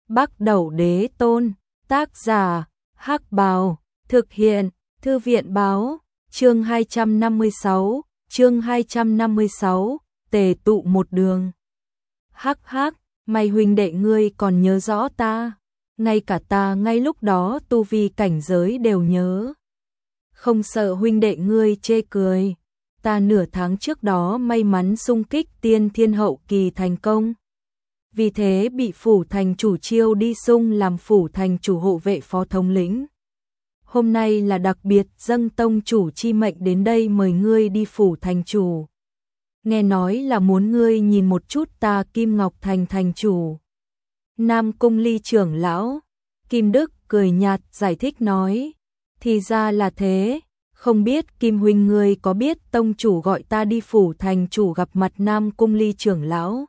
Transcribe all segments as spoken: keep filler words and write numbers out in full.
Bắc Đẩu Đế Tôn, tác giả, Hắc Bào, thực hiện, Thư viện báo, chương hai trăm năm mươi sáu, chương hai trăm năm mươi sáu, tề tụ một đường. Hắc hắc, mày huynh đệ ngươi còn nhớ rõ ta, ngay cả ta ngay lúc đó tu vi cảnh giới đều nhớ. Không sợ huynh đệ ngươi chê cười, ta nửa tháng trước đó may mắn xung kích tiên thiên hậu kỳ thành công. Vì thế bị phủ thành chủ chiêu đi xung làm phủ thành chủ hộ vệ phó thống lĩnh. Hôm nay là đặc biệt dâng tông chủ chi mệnh đến đây mời ngươi đi phủ thành chủ. Nghe nói là muốn ngươi nhìn một chút ta Kim Ngọc Thành thành chủ. Nam Cung Ly trưởng lão, Kim Đức cười nhạt giải thích nói, thì ra là thế, không biết Kim huynh ngươi có biết tông chủ gọi ta đi phủ thành chủ gặp mặt Nam Cung Ly trưởng lão.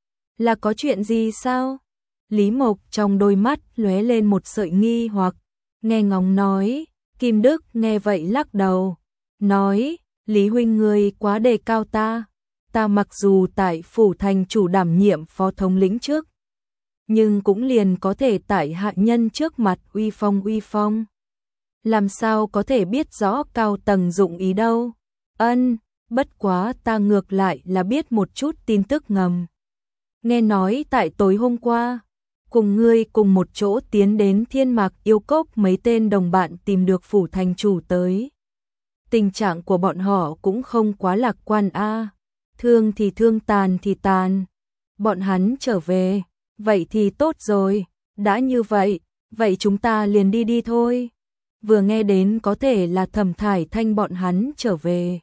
Là có chuyện gì sao? Lý Mộc trong đôi mắt lóe lên một sợi nghi hoặc, nghe ngóng nói, Kim Đức nghe vậy lắc đầu, nói, Lý huynh ngươi quá đề cao ta, ta mặc dù tại phủ thành chủ đảm nhiệm phó thống lĩnh trước, nhưng cũng liền có thể tại hạ nhân trước mặt uy phong uy phong. Làm sao có thể biết rõ cao tầng dụng ý đâu? Ân, bất quá ta ngược lại là biết một chút tin tức ngầm. Nghe nói tại tối hôm qua, cùng ngươi cùng một chỗ tiến đến Thiên Mạc Yêu Cốc mấy tên đồng bạn tìm được phủ thành chủ tới. Tình trạng của bọn họ cũng không quá lạc quan a, thương thì thương tàn thì tàn. Bọn hắn trở về, vậy thì tốt rồi, đã như vậy, vậy chúng ta liền đi đi thôi. Vừa nghe đến có thể là Thẩm Thải Thanh bọn hắn trở về.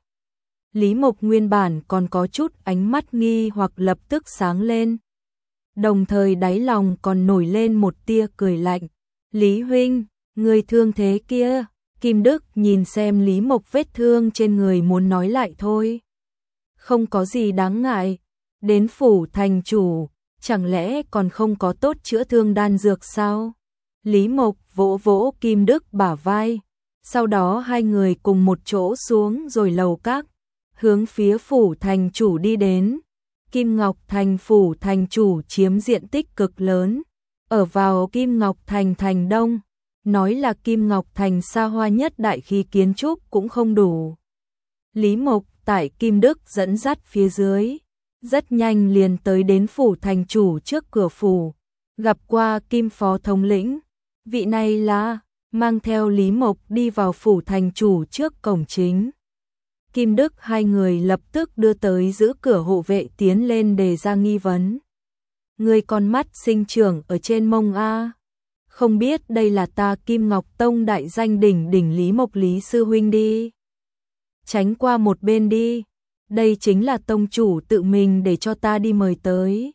Lý Mộc nguyên bản còn có chút ánh mắt nghi hoặc lập tức sáng lên. Đồng thời đáy lòng còn nổi lên một tia cười lạnh. Lý huynh, người thương thế kia. Kim Đức nhìn xem Lý Mộc vết thương trên người muốn nói lại thôi. Không có gì đáng ngại. Đến phủ thành chủ, chẳng lẽ còn không có tốt chữa thương đan dược sao? Lý Mộc vỗ vỗ Kim Đức bả vai. Sau đó hai người cùng một chỗ xuống rồi lầu các, hướng phía phủ thành chủ đi đến. Kim Ngọc Thành phủ thành chủ chiếm diện tích cực lớn, ở vào Kim Ngọc Thành thành đông, nói là Kim Ngọc Thành xa hoa nhất đại khí kiến trúc cũng không đủ. Lý Mộc tại Kim Đức dẫn dắt phía dưới, rất nhanh liền tới đến phủ thành chủ trước cửa phủ, gặp qua Kim phó thống lĩnh, vị này là, mang theo Lý Mộc đi vào phủ thành chủ trước cổng chính. Kim Đức hai người lập tức đưa tới giữ cửa hộ vệ tiến lên đề ra nghi vấn. Người con mắt sinh trưởng ở trên mông a, không biết đây là ta Kim Ngọc Tông đại danh đỉnh đỉnh Lý Mộc Lý sư huynh đi. Tránh qua một bên đi, đây chính là tông chủ tự mình để cho ta đi mời tới.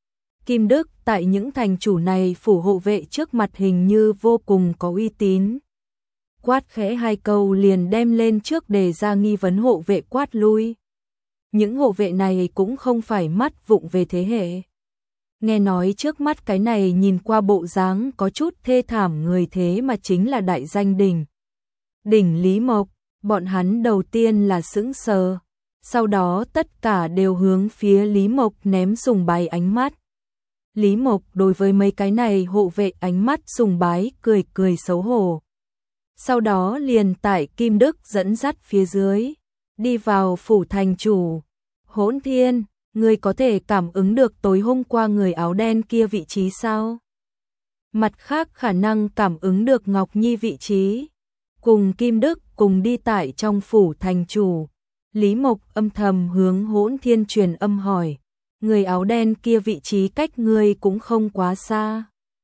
Kim Đức tại những thành chủ này phủ hộ vệ trước mặt hình như vô cùng có uy tín. Quát khẽ hai câu liền đem lên trước đề ra nghi vấn hộ vệ quát lui. Những hộ vệ này cũng không phải mắt vụng về thế hệ. Nghe nói trước mắt cái này nhìn qua bộ dáng có chút thê thảm người thế mà chính là đại danh đỉnh. Đỉnh Lý Mộc, bọn hắn đầu tiên là sững sờ, sau đó tất cả đều hướng phía Lý Mộc ném sùng bái ánh mắt. Lý Mộc đối với mấy cái này hộ vệ ánh mắt sùng bái cười cười xấu hổ. Sau đó liền tại Kim Đức dẫn dắt phía dưới, đi vào phủ thành chủ. Hỗn Thiên, ngươi có thể cảm ứng được tối hôm qua người áo đen kia vị trí sao? Mặt khác khả năng cảm ứng được Ngọc Nhi vị trí. Cùng Kim Đức cùng đi tại trong phủ thành chủ. Lý Mộc âm thầm hướng Hỗn Thiên truyền âm hỏi. Người áo đen kia vị trí cách ngươi cũng không quá xa.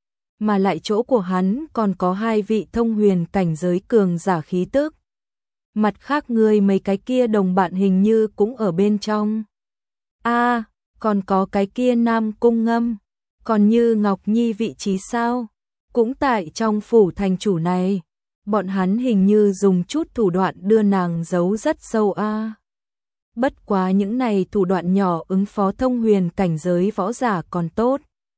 Mà lại chỗ của hắn còn có hai vị thông huyền cảnh giới cường giả khí tức. Mặt khác ngươi mấy cái kia đồng bạn hình như cũng ở bên trong. A, à, còn có cái kia Nam Cung Ngâm, còn như Ngọc Nhi vị trí sao? Cũng tại trong phủ thành chủ này, bọn hắn hình như dùng chút thủ đoạn đưa nàng giấu rất sâu a. À. Bất quá những này thủ đoạn nhỏ ứng phó thông huyền cảnh giới võ giả còn tốt.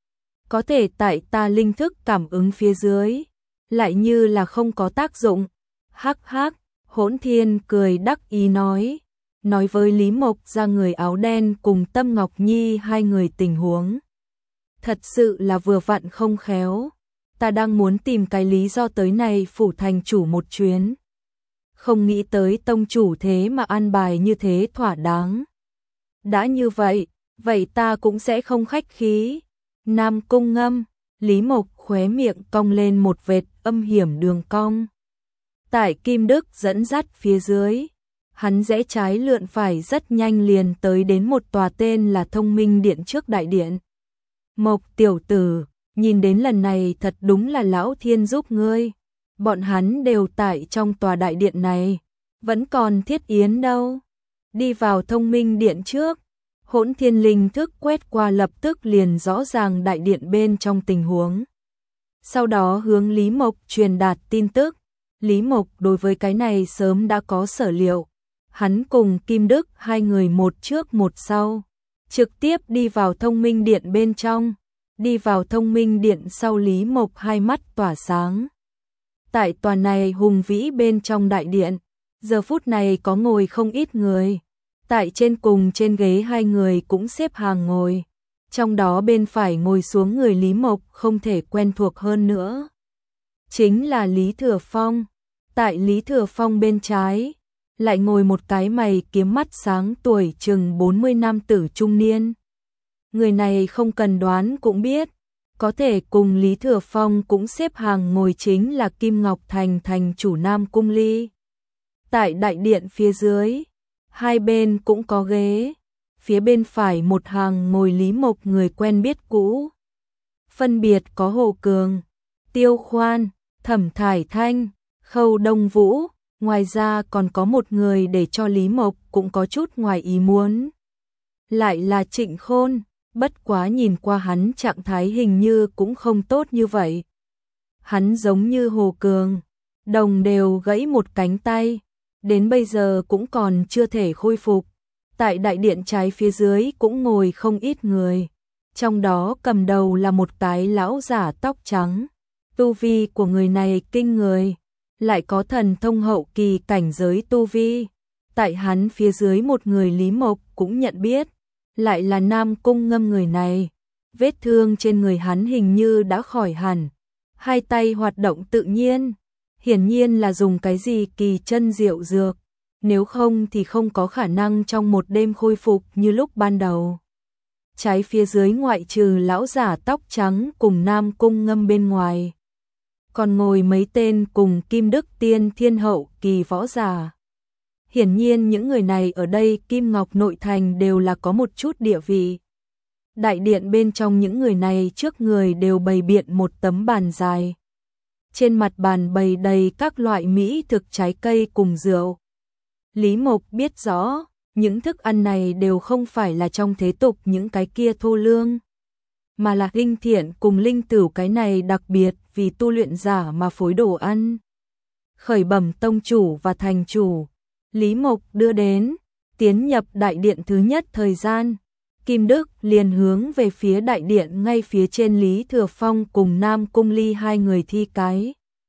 Có thể tại ta linh thức cảm ứng phía dưới, lại như là không có tác dụng. Hắc hắc, Hỗn Thiên cười đắc ý nói, nói với Lý Mộc ra người áo đen cùng Tâm Ngọc Nhi hai người tình huống. thật sự là vừa vặn không khéo. Ta đang muốn tìm cái lý do tới này phủ thành chủ một chuyến. Không nghĩ tới tông chủ thế mà an bài như thế thỏa đáng. Đã như vậy, vậy ta cũng sẽ không khách khí. Nam Cung Ngâm, Lý Mộc khóe miệng cong lên một vệt âm hiểm đường cong. Tại Kim Đức dẫn dắt phía dưới, hắn rẽ trái lượn phải rất nhanh liền tới đến một tòa tên là Thông Minh Điện trước đại điện. Mộc tiểu tử, nhìn đến lần này thật đúng là lão thiên giúp ngươi. Bọn hắn đều tại trong tòa đại điện này, vẫn còn Thiết Yến đâu. Đi vào Thông Minh Điện trước, Hỗn Thiên linh thức quét qua lập tức liền rõ ràng đại điện bên trong tình huống. Sau đó hướng Lý Mộc truyền đạt tin tức. Lý Mộc đối với cái này sớm đã có sở liệu. Hắn cùng Kim Đức hai người một trước một sau, trực tiếp đi vào Thông Minh Điện bên trong. Đi vào Thông Minh Điện sau, Lý Mộc hai mắt tỏa sáng. Tại tòa này hùng vĩ bên trong đại điện, giờ phút này có ngồi không ít người. Tại trên cùng trên ghế hai người cũng xếp hàng ngồi. Trong đó bên phải ngồi xuống người Lý Mộc không thể quen thuộc hơn nữa. Chính là Lý Thừa Phong. Tại Lý Thừa Phong bên trái, lại ngồi một cái mày kiếm mắt sáng tuổi chừng bốn mươi nam tử trung niên. Người này không cần đoán cũng biết, có thể cùng Lý Thừa Phong cũng xếp hàng ngồi chính là Kim Ngọc Thành thành chủ Nam Cung Ly. Tại đại điện phía dưới, hai bên cũng có ghế, phía bên phải một hàng ngồi Lý Mộc người quen biết cũ. Phân biệt có Hồ Cường, Tiêu Khoan, Thẩm Thải Thanh, Khâu Đông Vũ, ngoài ra còn có một người để cho Lý Mộc cũng có chút ngoài ý muốn. Lại là Trịnh Khôn, bất quá nhìn qua hắn trạng thái hình như cũng không tốt như vậy. Hắn giống như Hồ Cường, đồng đều gãy một cánh tay, đến bây giờ cũng còn chưa thể khôi phục. Tại đại điện trái phía dưới cũng ngồi không ít người, trong đó cầm đầu là một cái lão giả tóc trắng. Tu vi của người này kinh người, lại có thần thông hậu kỳ cảnh giới tu vi. Tại hắn phía dưới một người Lý Mộc cũng nhận biết, lại là Nam Cung Ngâm người này. Vết thương trên người hắn hình như đã khỏi hẳn, hai tay hoạt động tự nhiên, hiển nhiên là dùng cái gì kỳ chân diệu dược, nếu không thì không có khả năng trong một đêm khôi phục như lúc ban đầu. Trái phía dưới ngoại trừ lão giả tóc trắng cùng Nam Cung Ngâm bên ngoài, còn ngồi mấy tên cùng Kim Đức tiên thiên hậu kỳ võ giả. Hiển nhiên những người này ở đây Kim Ngọc nội thành đều là có một chút địa vị. Đại điện bên trong những người này trước người đều bày biện một tấm bàn dài. Trên mặt bàn bày đầy các loại mỹ thực trái cây cùng rượu. Lý Mộc biết rõ, những thức ăn này đều không phải là trong thế tục những cái kia thô lương, mà là linh thiện cùng linh tửu, cái này đặc biệt vì tu luyện giả mà phối đồ ăn. Khởi bẩm tông chủ và thành chủ, Lý Mộc đưa đến, tiến nhập đại điện thứ nhất thời gian, Kim Đức liền hướng về phía đại điện ngay phía trên Lý Thừa Phong cùng Nam Cung Ly hai người thi cái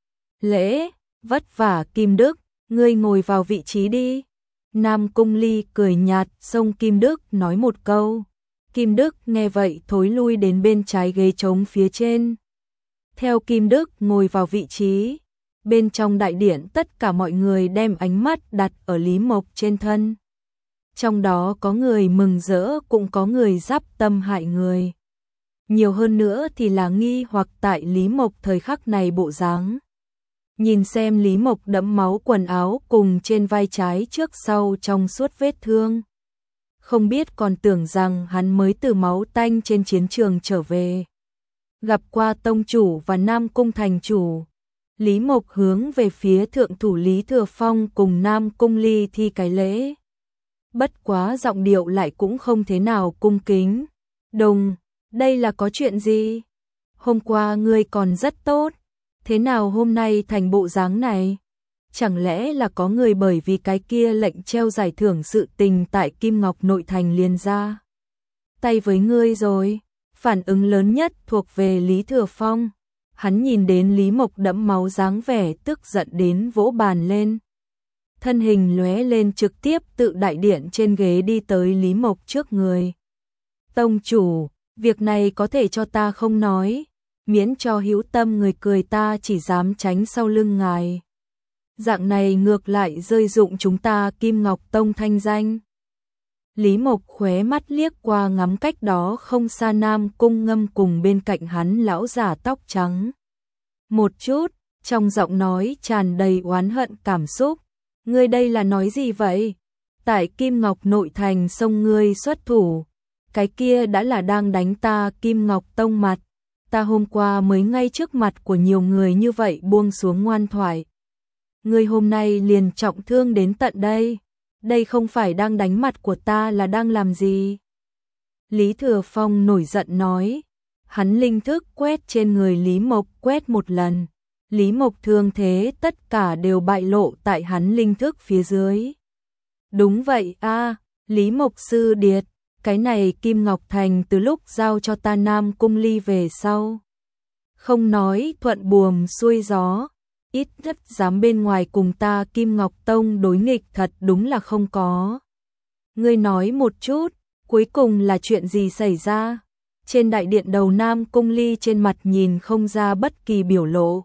lễ. Vất vả Kim Đức, ngươi ngồi vào vị trí đi. Nam Cung Ly cười nhạt xông Kim Đức nói một câu. Kim Đức nghe vậy thối lui đến bên trái ghế trống phía trên. Theo Kim Đức ngồi vào vị trí, bên trong đại điện tất cả mọi người đem ánh mắt đặt ở Lý Mộc trên thân. Trong đó có người mừng rỡ cũng có người giáp tâm hại người. Nhiều hơn nữa thì là nghi hoặc tại Lý Mộc thời khắc này bộ dáng. Nhìn xem Lý Mộc đẫm máu quần áo cùng trên vai trái trước sau trong suốt vết thương. Không biết còn tưởng rằng hắn mới từ máu tanh trên chiến trường trở về. Gặp qua tông chủ và Nam Cung thành chủ, Lý Mộc hướng về phía thượng thủ Lý Thừa Phong cùng Nam Cung Ly thi cái lễ. Bất quá giọng điệu lại cũng không thế nào cung kính. Đồng, đây là có chuyện gì? Hôm qua ngươi còn rất tốt, thế nào hôm nay thành bộ dáng này? Chẳng lẽ là có người bởi vì cái kia lệnh treo giải thưởng sự tình tại Kim Ngọc nội thành liền ra tay với ngươi rồi? Phản ứng lớn nhất thuộc về Lý Thừa Phong. Hắn nhìn đến Lý Mộc đẫm máu dáng vẻ tức giận đến vỗ bàn lên. Thân hình lóe lên trực tiếp tự đại điện trên ghế đi tới Lý Mộc trước người. Tông chủ, Việc này có thể cho ta không nói, miễn cho hữu tâm người cười ta chỉ dám tránh sau lưng ngài. Dạng này ngược lại rơi dụng chúng ta Kim Ngọc Tông thanh danh. Lý Mộc khóe mắt liếc qua ngắm cách đó không xa Nam Cung Ngâm cùng bên cạnh hắn lão giả tóc trắng. Một chút, trong giọng nói tràn đầy oán hận cảm xúc. Ngươi đây là nói gì vậy? Tại Kim Ngọc nội thành sông ngươi xuất thủ. Cái kia đã là đang đánh ta Kim Ngọc Tông mặt. Ta hôm qua mới ngay trước mặt của nhiều người như vậy buông xuống ngoan thoại. Ngươi hôm nay liền trọng thương đến tận đây. Đây không phải đang đánh mặt của ta là đang làm gì? Lý Thừa Phong nổi giận nói. Hắn linh thức quét trên người Lý Mộc quét một lần. Lý Mộc thương thế tất cả đều bại lộ tại hắn linh thức phía dưới. Đúng vậy a, Lý Mộc sư điệt, cái này Kim Ngọc Thành từ lúc giao cho ta Nam Cung Ly về sau. Không nói thuận buồm xuôi gió, ít nhất dám bên ngoài cùng ta Kim Ngọc Tông đối nghịch thật đúng là không có. Ngươi nói một chút, cuối cùng là chuyện gì xảy ra? Trên đại điện đầu Nam Cung Ly trên mặt nhìn không ra bất kỳ biểu lộ.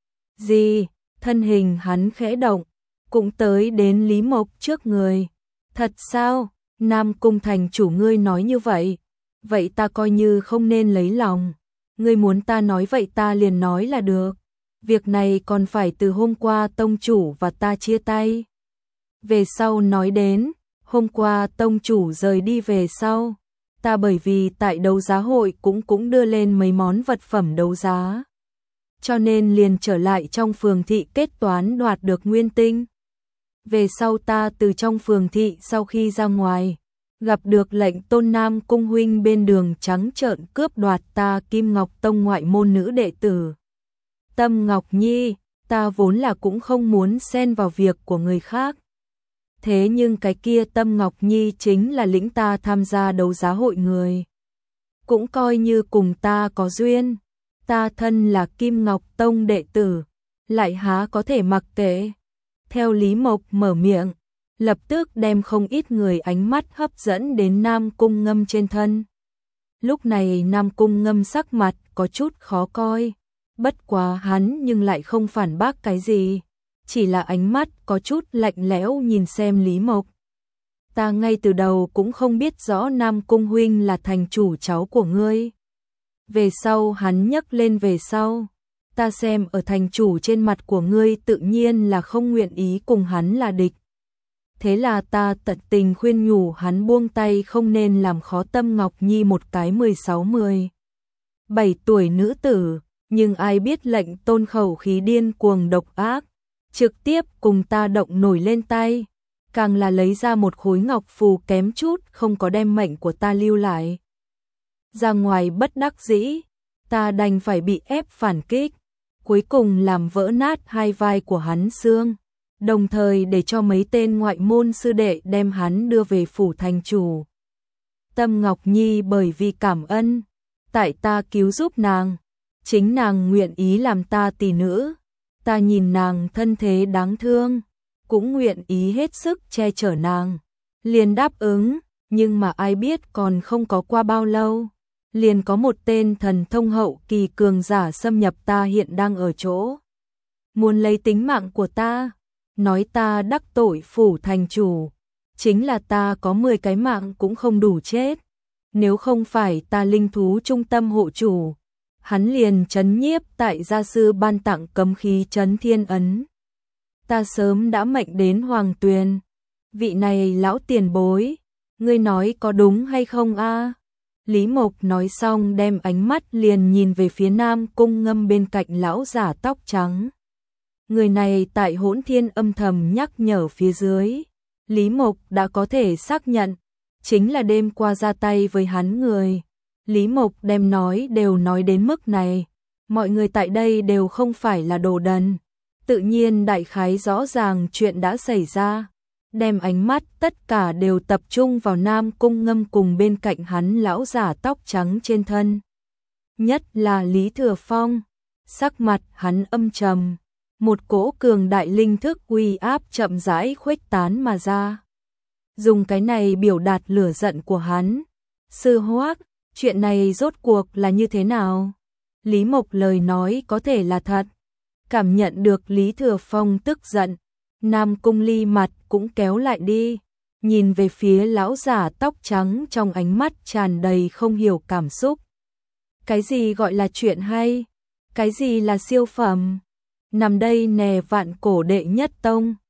Gì? Thân hình hắn khẽ động, cũng tới đến Lý Mộc trước người. Thật sao? Nam Cung thành chủ ngươi nói như vậy, vậy ta coi như không nên lấy lòng. Ngươi muốn ta nói vậy ta liền nói là được. Việc này còn phải từ hôm qua tông chủ và ta chia tay. Về sau nói đến, hôm qua tông chủ rời đi về sau, ta bởi vì tại đấu giá hội cũng cũng đưa lên mấy món vật phẩm đấu giá. Cho nên liền trở lại trong phường thị kết toán đoạt được nguyên tinh. Về sau ta từ trong phường thị sau khi ra ngoài, gặp được lệnh Tôn Nam Cung huynh bên đường trắng trợn cướp đoạt ta Kim Ngọc Tông ngoại môn nữ đệ tử. Tâm Ngọc Nhi, ta vốn là cũng không muốn xen vào việc của người khác. Thế nhưng cái kia Tâm Ngọc Nhi chính là lĩnh ta tham gia đấu giá hội người. Cũng coi như cùng ta có duyên. Ta thân là Kim Ngọc Tông đệ tử, lại há có thể mặc kệ. Theo Lý Mộc mở miệng, lập tức đem không ít người ánh mắt hấp dẫn đến Nam Cung Ngâm trên thân. Lúc này Nam Cung Ngâm sắc mặt có chút khó coi, bất quá hắn nhưng lại không phản bác cái gì, chỉ là ánh mắt có chút lạnh lẽo nhìn xem Lý Mộc. Ta ngay từ đầu cũng không biết rõ Nam Cung huynh là thành chủ cháu của ngươi. Về sau hắn nhấc lên về sau, ta xem ở thành chủ trên mặt của ngươi tự nhiên là không nguyện ý cùng hắn là địch. Thế là ta tận tình khuyên nhủ hắn buông tay không nên làm khó Tâm Ngọc Nhi một cái mười sáu mười bảy tuổi nữ tử, nhưng ai biết lệnh Tôn khẩu khí điên cuồng độc ác, trực tiếp cùng ta động nổi lên tay, càng là lấy ra một khối ngọc phù kém chút không có đem mệnh của ta lưu lại. Ra ngoài bất đắc dĩ, ta đành phải bị ép phản kích, cuối cùng làm vỡ nát hai vai của hắn xương, đồng thời để cho mấy tên ngoại môn sư đệ đem hắn đưa về phủ thành chủ. Tâm Ngọc Nhi bởi vì cảm ơn, tại ta cứu giúp nàng, chính nàng nguyện ý làm ta tỷ nữ, ta nhìn nàng thân thế đáng thương, cũng nguyện ý hết sức che chở nàng, liền đáp ứng, nhưng mà ai biết còn không có qua bao lâu, liền có một tên thần thông hậu kỳ cường giả xâm nhập ta hiện đang ở chỗ, muốn lấy tính mạng của ta, nói ta đắc tội phủ thành chủ, chính là ta có mười cái mạng cũng không đủ chết, nếu không phải ta linh thú trung tâm hộ chủ, hắn liền trấn nhiếp tại gia sư ban tặng cấm khí trấn thiên ấn. Ta sớm đã mệnh đến Hoàng Tuyền, vị này lão tiền bối, ngươi nói có đúng hay không a? Lý Mộc nói xong đem ánh mắt liền nhìn về phía Nam Cung Ngâm bên cạnh lão giả tóc trắng. Người này tại Hỗn Thiên âm thầm nhắc nhở phía dưới, Lý Mộc đã có thể xác nhận, chính là đêm qua ra tay với hắn người. Lý Mộc đem nói đều nói đến mức này, mọi người tại đây đều không phải là đồ đần, tự nhiên đại khái rõ ràng chuyện đã xảy ra, đem ánh mắt tất cả đều tập trung vào Nam Cung Ngâm cùng bên cạnh hắn lão giả tóc trắng trên thân. Nhất là Lý Thừa Phong, sắc mặt hắn âm trầm, một cỗ cường đại linh thức uy áp chậm rãi khuếch tán mà ra. Dùng cái này biểu đạt lửa giận của hắn. Sư Hoắc, Chuyện này rốt cuộc là như thế nào? Lý Mộc lời nói có thể là thật. Cảm nhận được Lý Thừa Phong tức giận, Nam Cung Ly mặt cũng kéo lại đi, nhìn về phía lão giả tóc trắng trong ánh mắt tràn đầy không hiểu cảm xúc. Cái gì gọi là chuyện hay? Cái gì là siêu phẩm? Nằm đây nè vạn cổ đệ nhất tông,